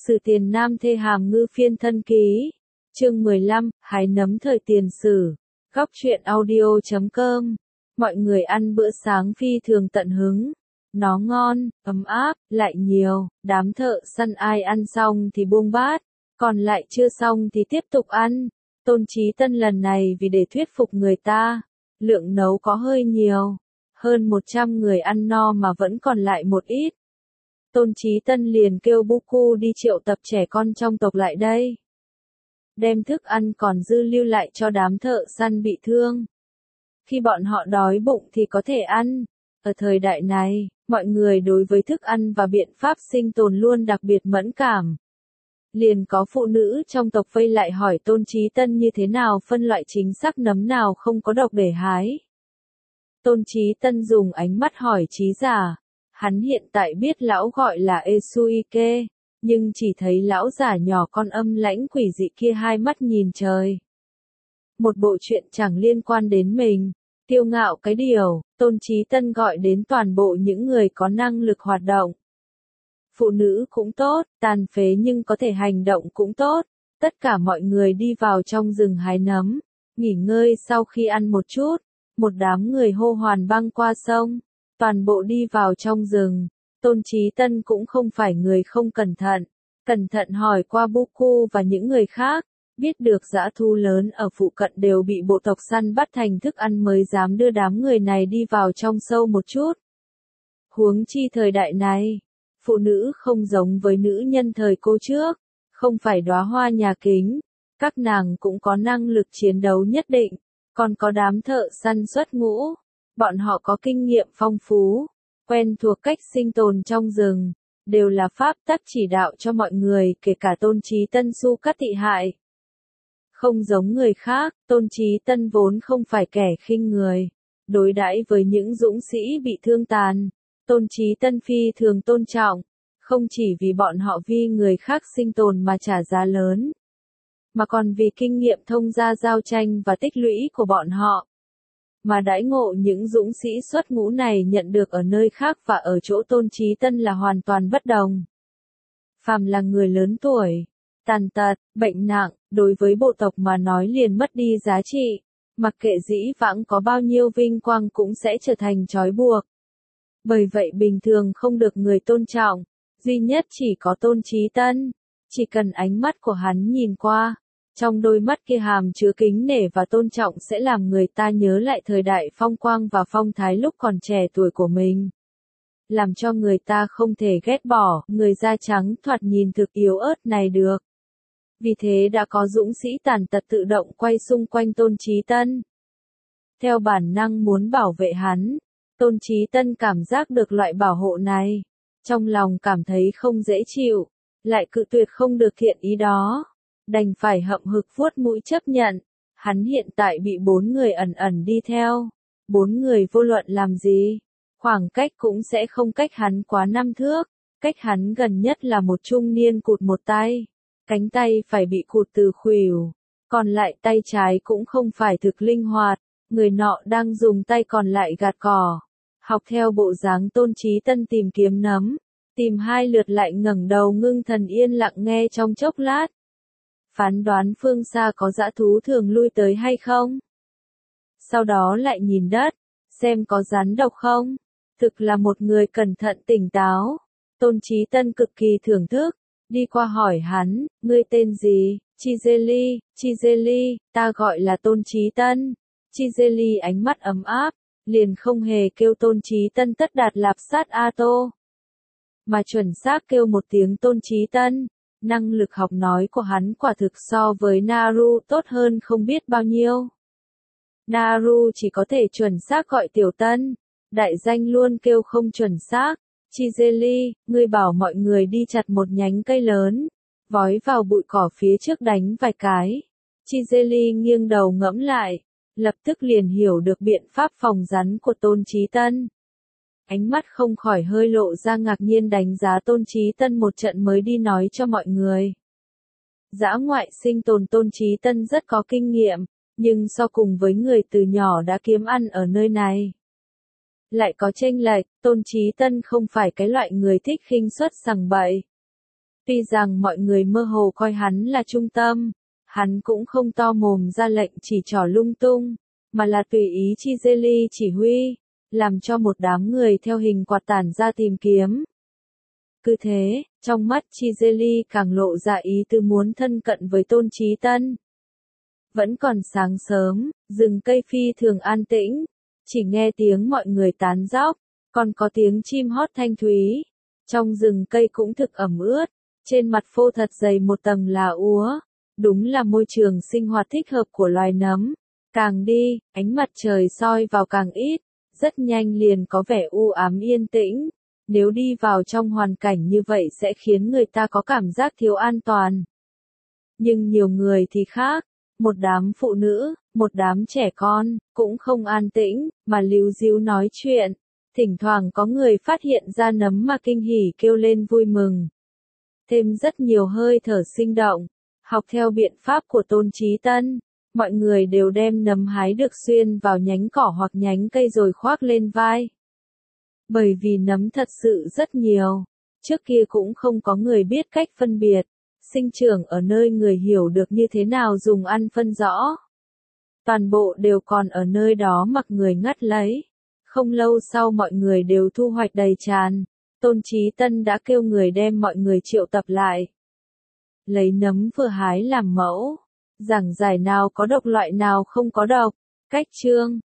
Sử Tiền Nam Thê Hàm Ngư Phiên Thân Ký. Chương 15, hái nấm thời tiền sử. Góc truyện audio.com. Mọi người ăn bữa sáng phi thường tận hứng. Nó ngon, ấm áp, lại nhiều. Đám thợ săn ai ăn xong thì buông bát, còn lại chưa xong thì tiếp tục ăn. Tôn Chí Tân lần này vì để thuyết phục người ta, lượng nấu có hơi nhiều. Hơn 100 người ăn no mà vẫn còn lại một ít. Tôn Chí Tân liền kêu Buku đi triệu tập trẻ con trong tộc lại đây. Đem thức ăn còn dư lưu lại cho đám thợ săn bị thương. Khi bọn họ đói bụng thì có thể ăn. Ở thời đại này, mọi người đối với thức ăn và biện pháp sinh tồn luôn đặc biệt mẫn cảm. Liền có phụ nữ trong tộc vây lại hỏi Tôn Chí Tân như thế nào phân loại chính xác nấm nào không có độc để hái. Tôn Chí Tân dùng ánh mắt hỏi trí giả. Hắn hiện tại biết lão gọi là Esuike, nhưng chỉ thấy lão giả nhỏ con âm lãnh quỷ dị kia hai mắt nhìn trời. Một bộ chuyện chẳng liên quan đến mình, kiêu ngạo cái điều, Tôn Chí Tân gọi đến toàn bộ những người có năng lực hoạt động. Phụ nữ cũng tốt, tàn phế nhưng có thể hành động cũng tốt, tất cả mọi người đi vào trong rừng hái nấm, nghỉ ngơi sau khi ăn một chút, một đám người hô hoán băng qua sông. Toàn bộ đi vào trong rừng, Tôn Chí Tân cũng không phải người không cẩn thận hỏi qua Buku và những người khác, biết được dã thú lớn ở phụ cận đều bị bộ tộc săn bắt thành thức ăn mới dám đưa đám người này đi vào trong sâu một chút. Huống chi thời đại này, phụ nữ không giống với nữ nhân thời cô trước, không phải đóa hoa nhà kính, các nàng cũng có năng lực chiến đấu nhất định, còn có đám thợ săn xuất ngũ. Bọn họ có kinh nghiệm phong phú, quen thuộc cách sinh tồn trong rừng, đều là pháp tắc chỉ đạo cho mọi người, kể cả Tôn Chí Tân Su Cát Tị Hại. Không giống người khác, Tôn Chí Tân vốn không phải kẻ khinh người, đối đãi với những dũng sĩ bị thương tàn, Tôn Chí Tân phi thường tôn trọng, không chỉ vì bọn họ vì người khác sinh tồn mà trả giá lớn, mà còn vì kinh nghiệm thông gia giao tranh và tích lũy của bọn họ. Mà đãi ngộ những dũng sĩ xuất ngũ này nhận được ở nơi khác và ở chỗ Tôn Chí Tân là hoàn toàn bất đồng. Phàm là người lớn tuổi, tàn tật, bệnh nặng, đối với bộ tộc mà nói liền mất đi giá trị, mặc kệ dĩ vãng có bao nhiêu vinh quang cũng sẽ trở thành trói buộc. Bởi vậy bình thường không được người tôn trọng, duy nhất chỉ có Tôn Chí Tân, chỉ cần ánh mắt của hắn nhìn qua. Trong đôi mắt kia hàm chứa kính nể và tôn trọng sẽ làm người ta nhớ lại thời đại phong quang và phong thái lúc còn trẻ tuổi của mình. Làm cho người ta không thể ghét bỏ người da trắng thoạt nhìn thực yếu ớt này được. Vì thế đã có dũng sĩ tàn tật tự động quay xung quanh Tôn Chí Tân. Theo bản năng muốn bảo vệ hắn, Tôn Chí Tân cảm giác được loại bảo hộ này. Trong lòng cảm thấy không dễ chịu, lại cự tuyệt không được thiện ý đó. Đành phải hậm hực vuốt mũi chấp nhận, hắn hiện tại bị 4 người ẩn ẩn đi theo, 4 người vô luận làm gì, khoảng cách cũng sẽ không cách hắn quá 5 thước, cách hắn gần nhất là một trung niên cụt một tay, cánh tay phải bị cụt từ khuỷu, còn lại tay trái cũng không phải thực linh hoạt, người nọ đang dùng tay còn lại gạt cỏ, học theo bộ dáng Tôn Chí Tân tìm kiếm nấm, tìm 2 lượt lại ngẩng đầu ngưng thần yên lặng nghe trong chốc lát. Phán đoán phương xa có dã thú thường lui tới hay không. Sau đó lại nhìn đất, xem có rắn độc không. Thực là một người cẩn thận tỉnh táo. Tôn Chí Tân cực kỳ thưởng thức, đi qua hỏi hắn, ngươi tên gì? Chizeli, ta gọi là Tôn Chí Tân. Chizeli ánh mắt ấm áp, liền không hề kêu Tôn Chí Tân tất đạt lạp sát Ato, mà chuẩn xác kêu một tiếng Tôn Chí Tân. Năng lực học nói của hắn quả thực so với Naru tốt hơn không biết bao nhiêu. Naru chỉ có thể chuẩn xác gọi Tiểu Tân, đại danh luôn kêu không chuẩn xác. Chizeli, ngươi bảo mọi người đi chặt một nhánh cây lớn, vói vào bụi cỏ phía trước đánh vài cái. Chizeli nghiêng đầu ngẫm lại, lập tức liền hiểu được biện pháp phòng rắn của Tôn Chí Tân. Ánh mắt không khỏi hơi lộ ra ngạc nhiên đánh giá Tôn Chí Tân một trận mới đi nói cho mọi người. Dã ngoại sinh tồn Tôn Chí Tân rất có kinh nghiệm, nhưng so cùng với người từ nhỏ đã kiếm ăn ở nơi này. Lại có chênh lệch, Tôn Chí Tân không phải cái loại người thích khinh suất sằng bậy. Tuy rằng mọi người mơ hồ coi hắn là trung tâm, hắn cũng không to mồm ra lệnh chỉ trỏ lung tung, mà là tùy ý Chizeli chỉ huy, làm cho một đám người theo hình quạt tản ra tìm kiếm. Cứ thế, trong mắt Chizeli càng lộ ra ý tư muốn thân cận với Tôn Chí Tân. Vẫn còn sáng sớm, rừng cây phi thường an tĩnh, chỉ nghe tiếng mọi người tán dóc, còn có tiếng chim hót thanh thúy. Trong rừng cây cũng thực ẩm ướt, trên mặt phô thật dày một tầng lá úa, đúng là môi trường sinh hoạt thích hợp của loài nấm. Càng đi, ánh mặt trời soi vào càng ít, rất nhanh liền có vẻ u ám yên tĩnh. Nếu đi vào trong hoàn cảnh như vậy sẽ khiến người ta có cảm giác thiếu an toàn. Nhưng nhiều người thì khác, một đám phụ nữ, một đám trẻ con, cũng không an tĩnh, mà líu díu nói chuyện. Thỉnh thoảng có người phát hiện ra nấm mà kinh hỉ kêu lên vui mừng. Thêm rất nhiều hơi thở sinh động, học theo biện pháp của Tôn Chí Tân, mọi người đều đem nấm hái được xuyên vào nhánh cỏ hoặc nhánh cây rồi khoác lên vai. Bởi vì nấm thật sự rất nhiều, trước kia cũng không có người biết cách phân biệt, sinh trưởng ở nơi người hiểu được như thế nào dùng ăn phân rõ. Toàn bộ đều còn ở nơi đó mặc người ngắt lấy. Không lâu sau mọi người đều thu hoạch đầy tràn, Tôn Chí Tân đã kêu người đem mọi người triệu tập lại. Lấy nấm vừa hái làm mẫu, giảng giải nào có độc loại nào không có độc, cách chương,